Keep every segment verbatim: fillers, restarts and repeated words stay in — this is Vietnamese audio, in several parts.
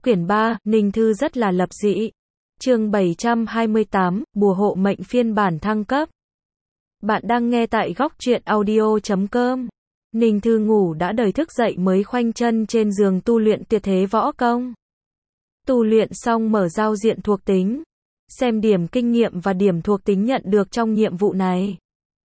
Quyển ba, Ninh Thư rất là lập dị. Chương bảy trăm hai mươi tám, Bùa hộ mệnh phiên bản thăng cấp. Bạn đang nghe tại góc truyện audio chấm com. Ninh Thư ngủ đã đời thức dậy mới khoanh chân trên giường tu luyện tuyệt thế võ công. Tu luyện xong mở giao diện thuộc tính. Xem điểm kinh nghiệm và điểm thuộc tính nhận được trong nhiệm vụ này.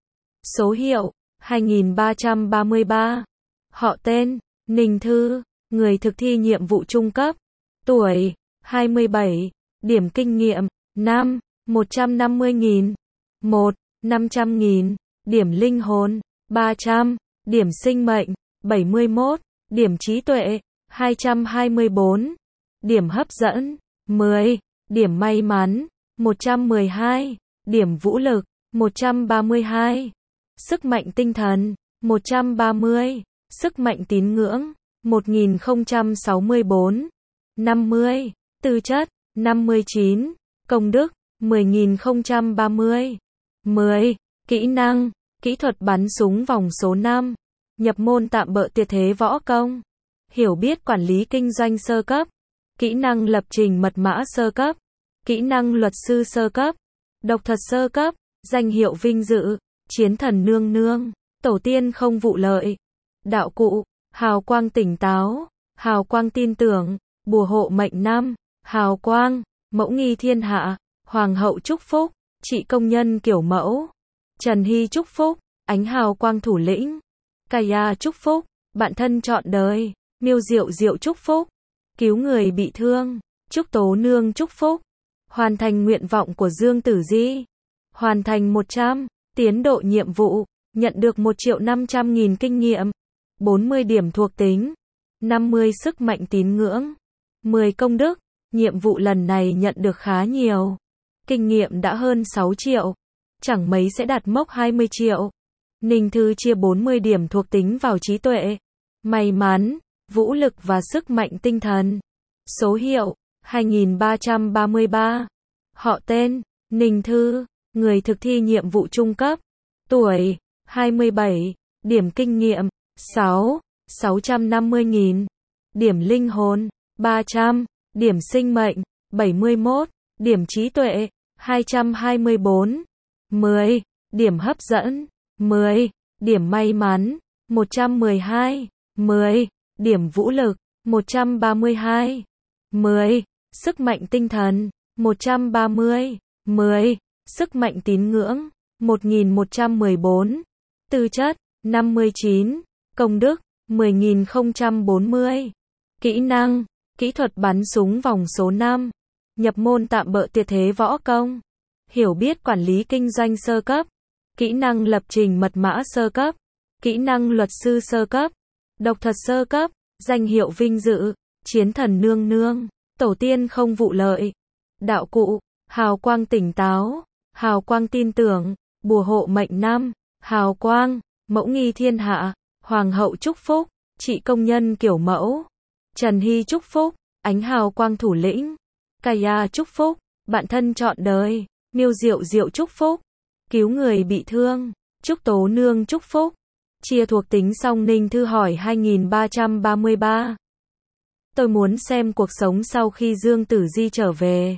Số hiệu, hai nghìn ba trăm ba mươi ba. Họ tên, Ninh Thư. Người thực thi nhiệm vụ trung cấp. Tuổi, hai mươi bảy. Điểm kinh nghiệm, năm, một trăm năm mươi nghìn. một, năm trăm nghìn. Điểm linh hồn, ba trăm. Điểm sinh mệnh, bảy mươi mốt. Điểm trí tuệ, hai trăm hai mươi bốn. Điểm hấp dẫn, mười. Điểm may mắn, một trăm mười hai. Điểm vũ lực, một trăm ba mươi hai. Sức mạnh tinh thần, một trăm ba mươi. Sức mạnh tín ngưỡng, một nghìn không trăm sáu mươi bốn. năm mươi. Tư chất, năm mươi chín. Công đức, mười nghìn không trăm ba mươi. mười. Kỹ năng, kỹ thuật bắn súng vòng số năm. Nhập môn tạm bợ tuyệt thế võ công. Hiểu biết quản lý kinh doanh sơ cấp. Kỹ năng lập trình mật mã sơ cấp. Kỹ năng luật sư sơ cấp. Độc thuật sơ cấp. Danh hiệu vinh dự, chiến thần nương nương. Tổ tiên không vụ lợi. Đạo cụ, hào quang tỉnh táo. Hào quang tin tưởng. Bùa hộ mệnh năm. Hào quang, mẫu nghi thiên hạ. Hoàng hậu chúc phúc. Chị công nhân kiểu mẫu. Trần Hy chúc phúc. Ánh hào quang thủ lĩnh. Kaya chúc phúc. Bạn thân trọn đời. Miêu Diệu Diệu chúc phúc. Cứu người bị thương. Trúc Tố Nương chúc phúc. Hoàn thành nguyện vọng của Dương Tử Di. Hoàn thành một trăm. Tiến độ nhiệm vụ. Nhận được một triệu năm trăm nghìn kinh nghiệm. bốn mươi điểm thuộc tính. năm mươi sức mạnh tín ngưỡng. mười công đức. Nhiệm vụ lần này nhận được khá nhiều. Kinh nghiệm đã hơn sáu triệu. Chẳng mấy sẽ đạt mốc hai mươi triệu. Ninh Thư chia bốn mươi điểm thuộc tính vào trí tuệ, may mắn, vũ lực và sức mạnh tinh thần. Số hiệu, hai nghìn ba trăm ba mươi ba. Họ tên, Ninh Thư. Người thực thi nhiệm vụ trung cấp. Tuổi, hai mươi bảy. Điểm kinh nghiệm, sáu, sáu trăm năm mươi nghìn. Điểm linh hồn, ba trăm. Điểm sinh mệnh, bảy mươi mốt. Điểm trí tuệ, hai trăm hai mươi bốn. mười. Điểm hấp dẫn, mười. Điểm may mắn, một trăm mười hai. mười. Điểm vũ lực, một trăm ba mươi hai. mười. Sức mạnh tinh thần, một trăm ba mươi. mười. Sức mạnh tín ngưỡng, một nghìn một trăm mười bốn. Tư chất, năm mươi chín. Công đức, mười nghìn không trăm bốn mươi. Kỹ năng, kỹ thuật bắn súng vòng số năm. Nhập môn tạm bợ tuyệt thế võ công. Hiểu biết quản lý kinh doanh sơ cấp. Kỹ năng lập trình mật mã sơ cấp. Kỹ năng luật sư sơ cấp. Độc thuật sơ cấp. Danh hiệu vinh dự, chiến thần nương nương. Tổ tiên không vụ lợi. Đạo cụ, hào quang tỉnh táo. Hào quang tin tưởng. Bùa hộ mệnh năm. Hào quang, mẫu nghi thiên hạ. Hoàng hậu chúc phúc. Chị công nhân kiểu mẫu. Trần Hy chúc phúc. Ánh hào quang thủ lĩnh. Kaya chúc phúc. Bạn thân trọn đời. Miêu Diệu Diệu chúc phúc. Cứu người bị thương. Trúc Tố Nương chúc phúc. Chia thuộc tính xong Ninh Thư hỏi hai nghìn ba trăm ba mươi ba. Tôi muốn xem cuộc sống sau khi Dương Tử Di trở về.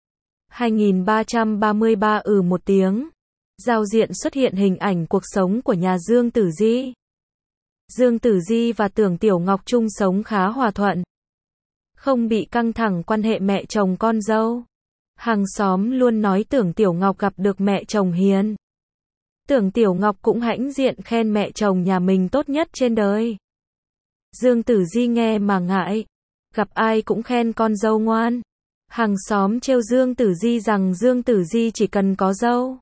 hai nghìn ba trăm ba mươi ba ừ một tiếng. Giao diện xuất hiện hình ảnh cuộc sống của nhà Dương Tử Di. Dương Tử Di và Tưởng Tiểu Ngọc chung sống khá hòa thuận. Không bị căng thẳng quan hệ mẹ chồng con dâu. Hàng xóm luôn nói Tưởng Tiểu Ngọc gặp được mẹ chồng hiền. Tưởng Tiểu Ngọc cũng hãnh diện khen mẹ chồng nhà mình tốt nhất trên đời. Dương Tử Di nghe mà ngại. Gặp ai cũng khen con dâu ngoan. Hàng xóm trêu Dương Tử Di rằng Dương Tử Di chỉ cần có dâu.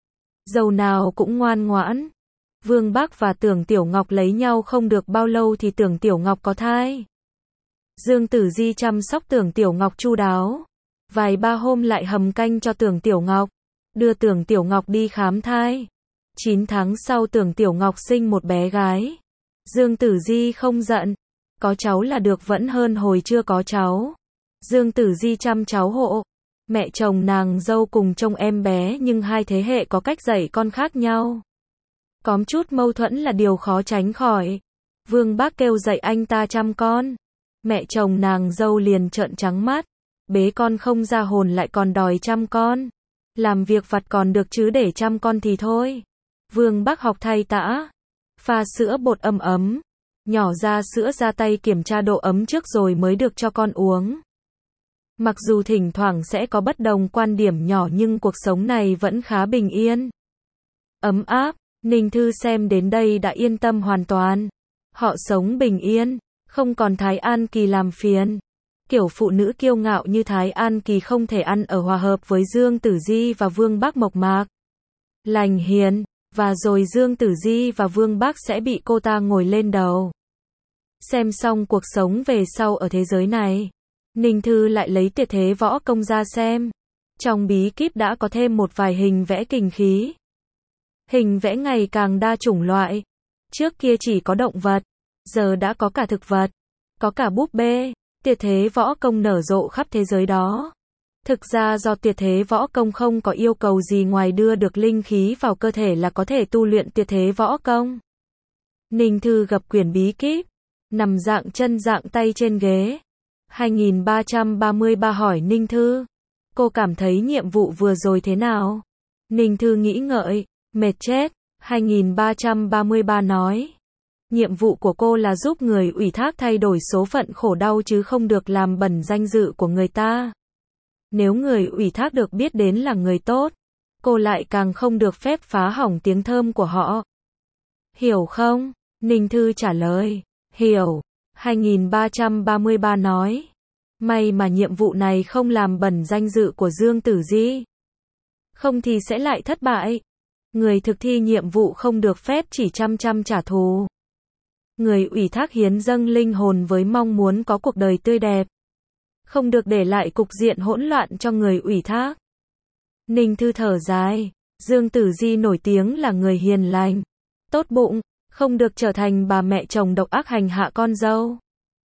Dâu nào cũng ngoan ngoãn. Vương Bắc và Tưởng Tiểu Ngọc lấy nhau không được bao lâu thì Tưởng Tiểu Ngọc có thai. Dương Tử Di chăm sóc Tưởng Tiểu Ngọc chu đáo. Vài ba hôm lại hầm canh cho Tưởng Tiểu Ngọc. Đưa Tưởng Tiểu Ngọc đi khám thai. chín tháng sau Tưởng Tiểu Ngọc sinh một bé gái. Dương Tử Di không giận. Có cháu là được vẫn hơn hồi chưa có cháu. Dương Tử Di chăm cháu hộ. Mẹ chồng nàng dâu cùng trông em bé nhưng hai thế hệ có cách dạy con khác nhau. Có chút mâu thuẫn là điều khó tránh khỏi. Vương Bác kêu dạy anh ta chăm con. Mẹ chồng nàng dâu liền trợn trắng mắt. Bế con không ra hồn lại còn đòi chăm con. Làm việc vặt còn được chứ để chăm con thì thôi. Vương Bác học thay tã. Pha sữa bột ấm ấm. Nhỏ ra sữa ra tay kiểm tra độ ấm trước rồi mới được cho con uống. Mặc dù thỉnh thoảng sẽ có bất đồng quan điểm nhỏ nhưng cuộc sống này vẫn khá bình yên. Ấm áp, Ninh Thư xem đến đây đã yên tâm hoàn toàn. Họ sống bình yên, không còn Thái An Kỳ làm phiền. Kiểu phụ nữ kiêu ngạo như Thái An Kỳ không thể ăn ở hòa hợp với Dương Tử Di và Vương Bác mộc mạc, lành hiền, và rồi Dương Tử Di và Vương Bác sẽ bị cô ta ngồi lên đầu. Xem xong cuộc sống về sau ở thế giới này, Ninh Thư lại lấy tuyệt thế võ công ra xem. Trong bí kíp đã có thêm một vài hình vẽ kình khí. Hình vẽ ngày càng đa chủng loại. Trước kia chỉ có động vật, giờ đã có cả thực vật, có cả búp bê. Tuyệt thế võ công nở rộ khắp thế giới đó. Thực ra do tuyệt thế võ công không có yêu cầu gì ngoài đưa được linh khí vào cơ thể là có thể tu luyện tuyệt thế võ công. Ninh Thư gập quyển bí kíp, nằm dạng chân dạng tay trên ghế. hai nghìn ba trăm ba mươi ba hỏi Ninh Thư, cô cảm thấy nhiệm vụ vừa rồi thế nào? Ninh Thư nghĩ ngợi, mệt chết. hai nghìn ba trăm ba mươi ba nói, nhiệm vụ của cô là giúp người ủy thác thay đổi số phận khổ đau chứ không được làm bẩn danh dự của người ta. Nếu người ủy thác được biết đến là người tốt, cô lại càng không được phép phá hỏng tiếng thơm của họ. Hiểu không? Ninh Thư trả lời, hiểu. hai nghìn ba trăm ba mươi ba nói, may mà nhiệm vụ này không làm bẩn danh dự của Dương Tử Di. Không thì sẽ lại thất bại. Người thực thi nhiệm vụ không được phép chỉ chăm chăm trả thù. Người ủy thác hiến dâng linh hồn với mong muốn có cuộc đời tươi đẹp. Không được để lại cục diện hỗn loạn cho người ủy thác. Ninh Thư thở dài, Dương Tử Di nổi tiếng là người hiền lành, tốt bụng, không được trở thành bà mẹ chồng độc ác hành hạ con dâu.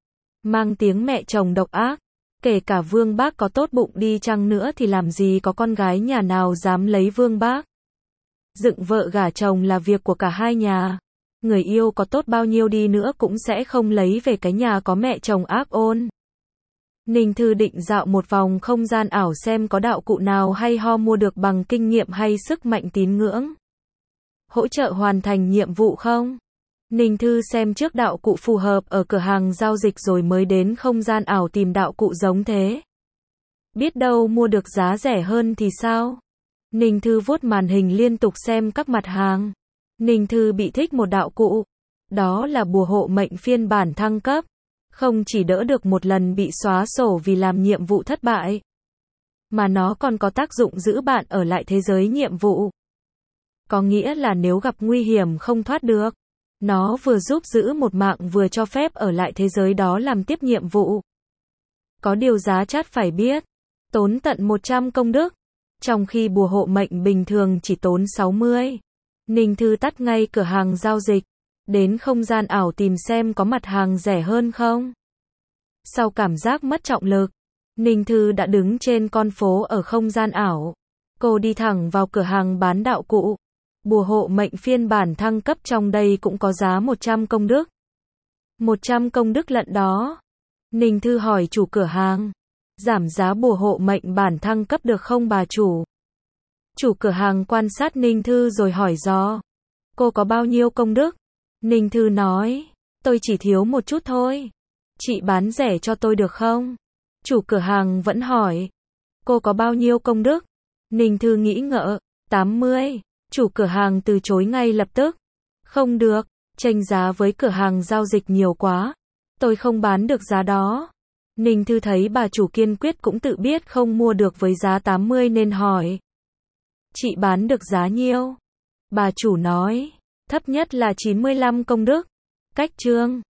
Mang tiếng mẹ chồng độc ác, kể cả Vương Bác có tốt bụng đi chăng nữa thì làm gì có con gái nhà nào dám lấy Vương Bác. Dựng vợ gả chồng là việc của cả hai nhà. Người yêu có tốt bao nhiêu đi nữa cũng sẽ không lấy về cái nhà có mẹ chồng ác ôn. Ninh Thư định dạo một vòng không gian ảo xem có đạo cụ nào hay ho mua được bằng kinh nghiệm hay sức mạnh tín ngưỡng. Hỗ trợ hoàn thành nhiệm vụ không? Ninh Thư xem trước đạo cụ phù hợp ở cửa hàng giao dịch rồi mới đến không gian ảo tìm đạo cụ giống thế. Biết đâu mua được giá rẻ hơn thì sao? Ninh Thư vuốt màn hình liên tục xem các mặt hàng. Ninh Thư bị thích một đạo cụ. Đó là bùa hộ mệnh phiên bản thăng cấp. Không chỉ đỡ được một lần bị xóa sổ vì làm nhiệm vụ thất bại, mà nó còn có tác dụng giữ bạn ở lại thế giới nhiệm vụ. Có nghĩa là nếu gặp nguy hiểm không thoát được, nó vừa giúp giữ một mạng vừa cho phép ở lại thế giới đó làm tiếp nhiệm vụ. Có điều giá chát phải biết, tốn tận một trăm công đức, trong khi bùa hộ mệnh bình thường chỉ tốn sáu mươi. Ninh Thư tắt ngay cửa hàng giao dịch, đến không gian ảo tìm xem có mặt hàng rẻ hơn không. Sau cảm giác mất trọng lực, Ninh Thư đã đứng trên con phố ở không gian ảo. Cô đi thẳng vào cửa hàng bán đạo cụ. Bùa hộ mệnh phiên bản thăng cấp trong đây cũng có giá một trăm công đức. một trăm công đức lận đó. Ninh Thư hỏi chủ cửa hàng, giảm giá bùa hộ mệnh bản thăng cấp được không bà chủ? Chủ cửa hàng quan sát Ninh Thư rồi hỏi dò, cô có bao nhiêu công đức? Ninh Thư nói, tôi chỉ thiếu một chút thôi. Chị bán rẻ cho tôi được không? Chủ cửa hàng vẫn hỏi, cô có bao nhiêu công đức? Ninh Thư nghĩ ngợi, tám mươi. Chủ cửa hàng từ chối ngay lập tức. Không được, chênh giá với cửa hàng giao dịch nhiều quá. Tôi không bán được giá đó. Ninh Thư thấy bà chủ kiên quyết cũng tự biết không mua được với giá tám mươi nên hỏi, chị bán được giá nhiêu? Bà chủ nói, thấp nhất là chín mươi lăm công đức. Cách chương